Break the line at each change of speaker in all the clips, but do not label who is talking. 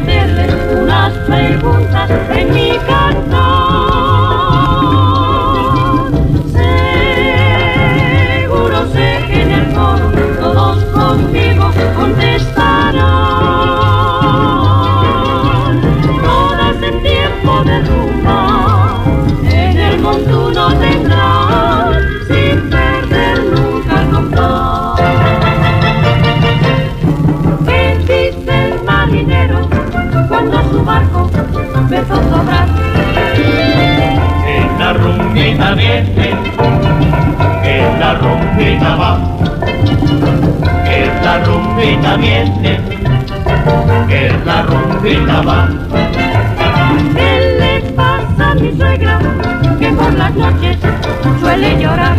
hacerle unas preguntas en mi cantar. Seguro sé que en el coro todos conmigo contestarán. Todas en tiempo de rumba en el montuno tendrán, sin perder nunca el compás. ¿Qué dice el marinero cuando su barco empezó a sobrar?
Que la rumbita viene, que la rumbita va, que la rumbita viene, que la rumbita va.
¿Qué le pasa a mi suegra que por las noches suele llorar?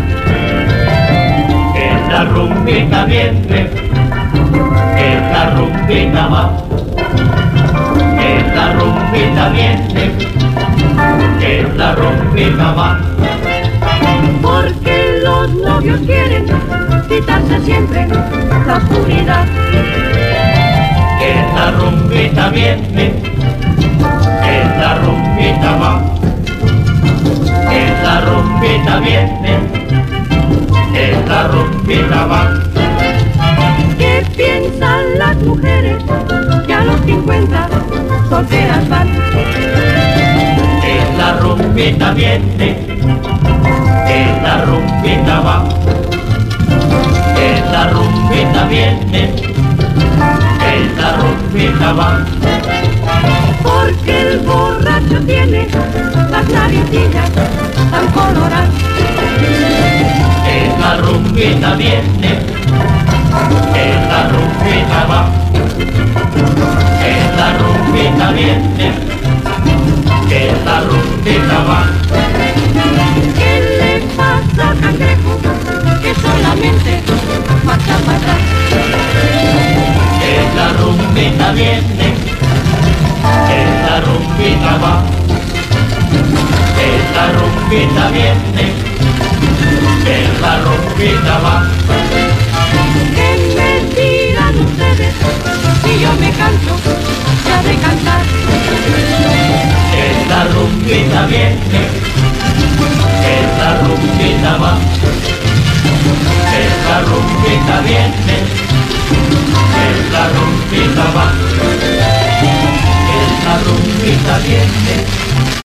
Que la rumbita viene, que la rumbita va, que la rumbita viene, que la rumbita va.
Porque los novios quieren quitarse siempre la oscuridad.
Que la rumbita viene, que la rumbita va, que la rumbita viene, que la rumbita va.
¿Qué piensan las mujeres que a los 50 solteras van?
Que la rumbita viene, que la rumbita va, que la rumbita viene, que la rumbita va.
Porque el borracho tiene las naricillas tan coloradas.
Que la rumbita viene, que la rumbita va, que la rumbita viene, que la rumbita va.
¿Qué le pasa al cangrejo que solamente marcha para atrás?
Que la rumbita viene, que la rumbita va, que la rumbita viene, que la rumbita va.
¿Qué me dirán ustedes si yo me canso ya de cantar?
Que la rumbita viene, que la rumbita va, que la rumbita viene, que la rumbita va, que la rumbita viene.